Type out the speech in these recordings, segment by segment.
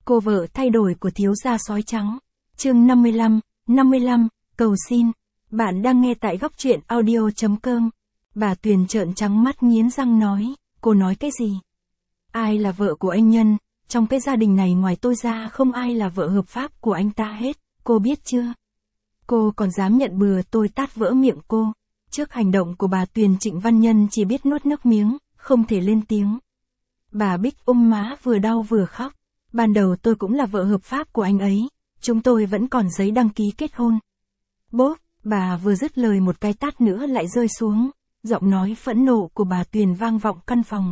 Cô vợ thay đổi của thiếu gia sói trắng. Chương 55, cầu xin. Bạn đang nghe tại góc truyện audio.com. Bà Tuyền trợn trắng mắt nghiến răng nói, cô nói cái gì? Ai là vợ của anh Nhân, trong cái gia đình này ngoài tôi ra không ai là vợ hợp pháp của anh ta hết, cô biết chưa? Cô còn dám nhận bừa, tôi tát vỡ miệng cô. Trước hành động của bà Tuyền, Trịnh Văn Nhân chỉ biết nuốt nước miếng, không thể lên tiếng. Bà Bích ôm má vừa đau vừa khóc. Ban đầu tôi cũng là vợ hợp pháp của anh ấy, chúng tôi vẫn còn giấy đăng ký kết hôn. Bốp, bà vừa dứt lời một cái tát nữa lại rơi xuống, giọng nói phẫn nộ của bà Tuyền vang vọng căn phòng.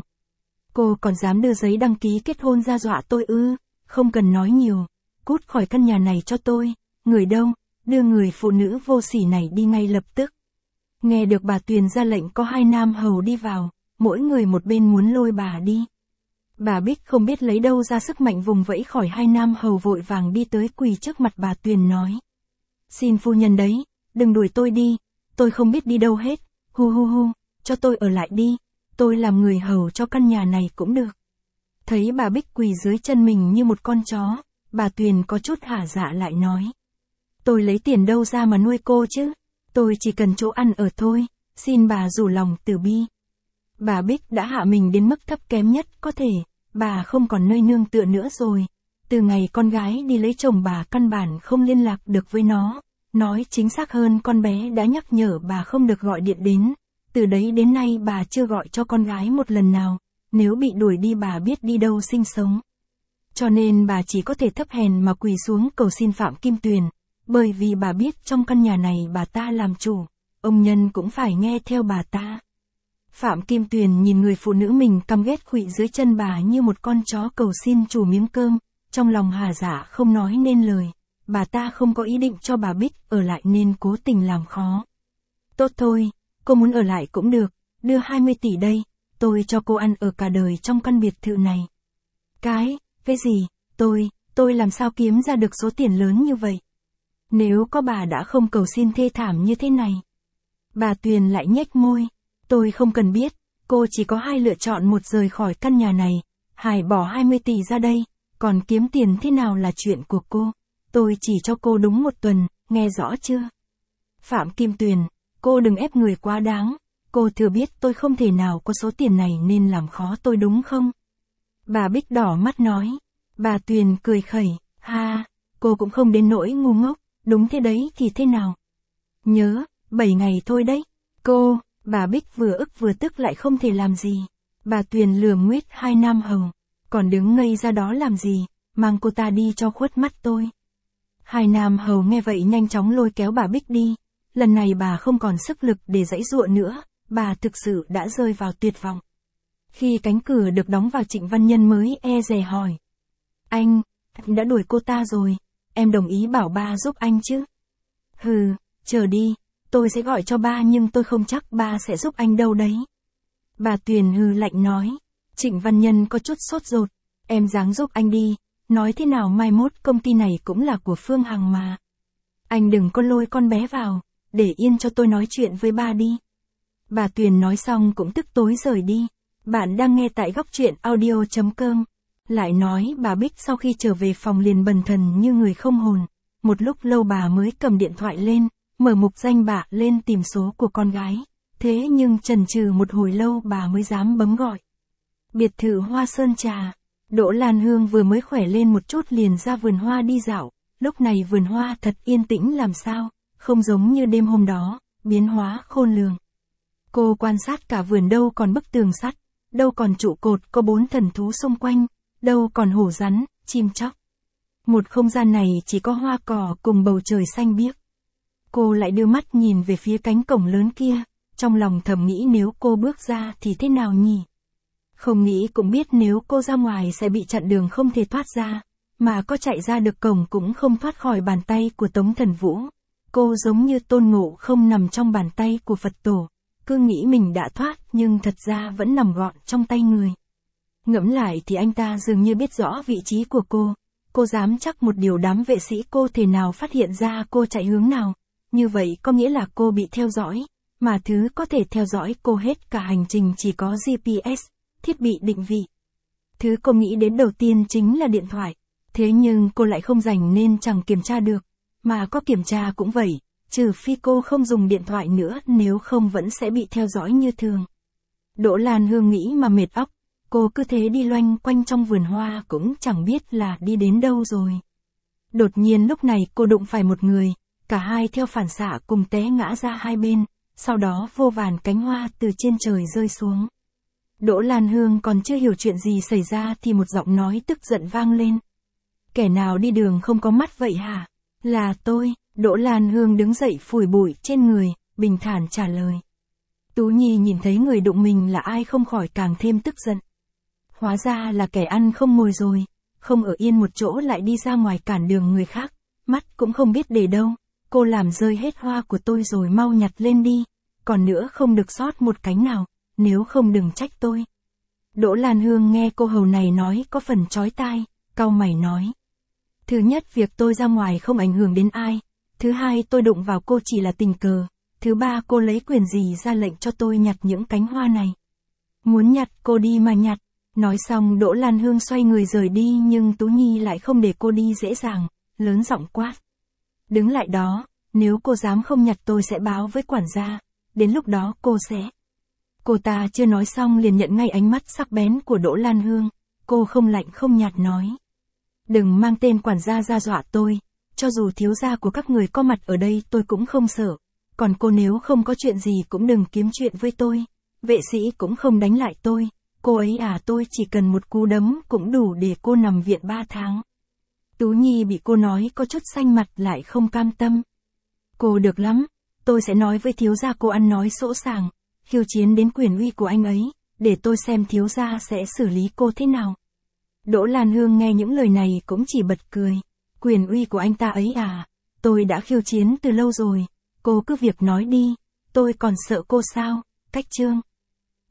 Cô còn dám đưa giấy đăng ký kết hôn ra dọa tôi ư? Không cần nói nhiều, cút khỏi căn nhà này cho tôi. Người đâu? Đưa người phụ nữ vô sỉ này đi ngay lập tức. Nghe được bà Tuyền ra lệnh, có hai nam hầu đi vào, mỗi người một bên muốn lôi bà đi. Bà Bích không biết lấy đâu ra sức mạnh vùng vẫy khỏi hai nam hầu, vội vàng đi tới quỳ trước mặt bà Tuyền nói. Xin phu nhân đấy, đừng đuổi tôi đi, tôi không biết đi đâu hết, hu, cho tôi ở lại đi, tôi làm người hầu cho căn nhà này cũng được. Thấy bà Bích quỳ dưới chân mình như một con chó, bà Tuyền có chút hả dạ lại nói. Tôi lấy tiền đâu ra mà nuôi cô chứ, tôi chỉ cần chỗ ăn ở thôi, xin bà rủ lòng từ bi. Bà Bích đã hạ mình đến mức thấp kém nhất có thể, bà không còn nơi nương tựa nữa rồi. Từ ngày con gái đi lấy chồng bà căn bản không liên lạc được với nó. Nói chính xác hơn, con bé đã nhắc nhở bà không được gọi điện đến. Từ đấy đến nay bà chưa gọi cho con gái một lần nào. Nếu bị đuổi đi bà biết đi đâu sinh sống. Cho nên bà chỉ có thể thấp hèn mà quỳ xuống cầu xin Phạm Kim Tuyền. Bởi vì bà biết trong căn nhà này bà ta làm chủ, ông Nhân cũng phải nghe theo bà ta. Phạm Kim Tuyền nhìn người phụ nữ mình căm ghét khuỵu dưới chân bà như một con chó cầu xin chủ miếng cơm, trong lòng hà dạ không nói nên lời. Bà ta không có ý định cho bà Bích ở lại nên cố tình làm khó. Tốt thôi, cô muốn ở lại cũng được, đưa 20 tỷ đây, tôi cho cô ăn ở cả đời trong căn biệt thự này. Cái gì, tôi làm sao kiếm ra được số tiền lớn như vậy? Nếu có bà đã không cầu xin thê thảm như thế này. Bà Tuyền lại nhếch môi. Tôi không cần biết, cô chỉ có hai lựa chọn: một, rời khỏi căn nhà này, hai, bỏ 20 tỷ ra đây, còn kiếm tiền thế nào là chuyện của cô. Tôi chỉ cho cô đúng 1 tuần, nghe rõ chưa? Phạm Kim Tuyền, cô đừng ép người quá đáng, cô thừa biết tôi không thể nào có số tiền này nên làm khó tôi đúng không? Bà Bích đỏ mắt nói. Bà Tuyền cười khẩy, ha, cô cũng không đến nỗi ngu ngốc, đúng thế đấy thì thế nào? Nhớ, 7 ngày thôi đấy, cô. Bà Bích vừa ức vừa tức lại không thể làm gì. Bà Tuyền lườm nguyết hai nam hầu. Còn đứng ngây ra đó làm gì, mang cô ta đi cho khuất mắt tôi. Hai nam hầu nghe vậy nhanh chóng lôi kéo bà Bích đi. Lần này bà không còn sức lực để giãy giụa nữa, bà thực sự đã rơi vào tuyệt vọng. Khi cánh cửa được đóng vào, Trịnh Văn Nhân mới e dè hỏi. Anh đã đuổi cô ta rồi, em đồng ý bảo ba giúp anh chứ? Hừ, chờ đi. Tôi sẽ gọi cho ba nhưng tôi không chắc ba sẽ giúp anh đâu đấy. Bà Tuyền hừ lạnh nói. Trịnh Văn Nhân có chút sốt ruột. Em ráng giúp anh đi. Nói thế nào mai mốt công ty này cũng là của Phương Hằng mà. Anh đừng có lôi con bé vào. Để yên cho tôi nói chuyện với ba đi. Bà Tuyền nói xong cũng tức tối rời đi. Bạn đang nghe tại góc truyện audio.com. Lại nói bà Bích sau khi trở về phòng liền bần thần như người không hồn. Một lúc lâu bà mới cầm điện thoại lên. Mở mục danh bạ lên tìm số của con gái. Thế nhưng chần chừ một hồi lâu bà mới dám bấm gọi. Biệt thự Hoa Sơn Trà. Đỗ Lan Hương vừa mới khỏe lên một chút liền ra vườn hoa đi dạo. Lúc này vườn hoa thật yên tĩnh làm sao, không giống như đêm hôm đó, biến hóa khôn lường. Cô quan sát cả vườn, đâu còn bức tường sắt, đâu còn trụ cột có 4 thần thú xung quanh, đâu còn hổ rắn, chim chóc. Một không gian này chỉ có hoa cỏ cùng bầu trời xanh biếc. Cô lại đưa mắt nhìn về phía cánh cổng lớn kia, trong lòng thầm nghĩ nếu cô bước ra thì thế nào nhỉ? Không nghĩ cũng biết nếu cô ra ngoài sẽ bị chặn đường không thể thoát ra, mà có chạy ra được cổng cũng không thoát khỏi bàn tay của Tống Thần Vũ. Cô giống như Tôn Ngộ Không nằm trong bàn tay của Phật Tổ, cứ nghĩ mình đã thoát nhưng thật ra vẫn nằm gọn trong tay người. Ngẫm lại thì anh ta dường như biết rõ vị trí của cô dám chắc một điều đám vệ sĩ cô thể nào phát hiện ra cô chạy hướng nào. Như vậy có nghĩa là cô bị theo dõi, mà thứ có thể theo dõi cô hết cả hành trình chỉ có GPS, thiết bị định vị. Thứ cô nghĩ đến đầu tiên chính là điện thoại. Thế nhưng cô lại không rảnh nên chẳng kiểm tra được, mà có kiểm tra cũng vậy, trừ phi cô không dùng điện thoại nữa, nếu không vẫn sẽ bị theo dõi như thường. Đỗ Lan Hương nghĩ mà mệt óc, cô cứ thế đi loanh quanh trong vườn hoa cũng chẳng biết là đi đến đâu rồi. Đột nhiên lúc này cô đụng phải một người, cả hai theo phản xạ cùng té ngã ra hai bên, sau đó vô vàn cánh hoa từ trên trời rơi xuống. Đỗ Lan Hương còn chưa hiểu chuyện gì xảy ra thì một giọng nói tức giận vang lên. Kẻ nào đi đường không có mắt vậy hả? Là tôi. Đỗ Lan Hương đứng dậy phủi bụi trên người, bình thản trả lời. Tú Nhi nhìn thấy người đụng mình là ai không khỏi càng thêm tức giận. Hóa ra là kẻ ăn không ngồi rồi, không ở yên một chỗ lại đi ra ngoài cản đường người khác, mắt cũng không biết để đâu. Cô làm rơi hết hoa của tôi rồi, mau nhặt lên đi, còn nữa không được sót một cánh nào, nếu không đừng trách tôi. Đỗ Lan Hương nghe cô hầu này nói có phần chói tai, cau mày nói. Thứ nhất, việc tôi ra ngoài không ảnh hưởng đến ai. Thứ hai, tôi đụng vào cô chỉ là tình cờ. Thứ ba, cô lấy quyền gì ra lệnh cho tôi nhặt những cánh hoa này? Muốn nhặt cô đi mà nhặt. Nói xong Đỗ Lan Hương xoay người rời đi, nhưng Tú Nhi lại không để cô đi dễ dàng, lớn giọng quát. Đứng lại đó, nếu cô dám không nhặt tôi sẽ báo với quản gia, đến lúc đó cô sẽ... Cô ta chưa nói xong liền nhận ngay ánh mắt sắc bén của Đỗ Lan Hương, cô không lạnh không nhạt nói. Đừng mang tên quản gia ra dọa tôi, cho dù thiếu gia của các người có mặt ở đây tôi cũng không sợ, còn cô nếu không có chuyện gì cũng đừng kiếm chuyện với tôi, vệ sĩ cũng không đánh lại tôi, cô ấy tôi chỉ cần một cú đấm cũng đủ để cô nằm viện 3 tháng. Tú Nhi bị cô nói có chút xanh mặt lại không cam tâm. Cô được lắm, tôi sẽ nói với thiếu gia cô ăn nói sỗ sàng, khiêu chiến đến quyền uy của anh ấy, để tôi xem thiếu gia sẽ xử lý cô thế nào. Đỗ Lan Hương nghe những lời này cũng chỉ bật cười. Quyền uy của anh ta ấy à, tôi đã khiêu chiến từ lâu rồi, cô cứ việc nói đi, tôi còn sợ cô sao? Cách chương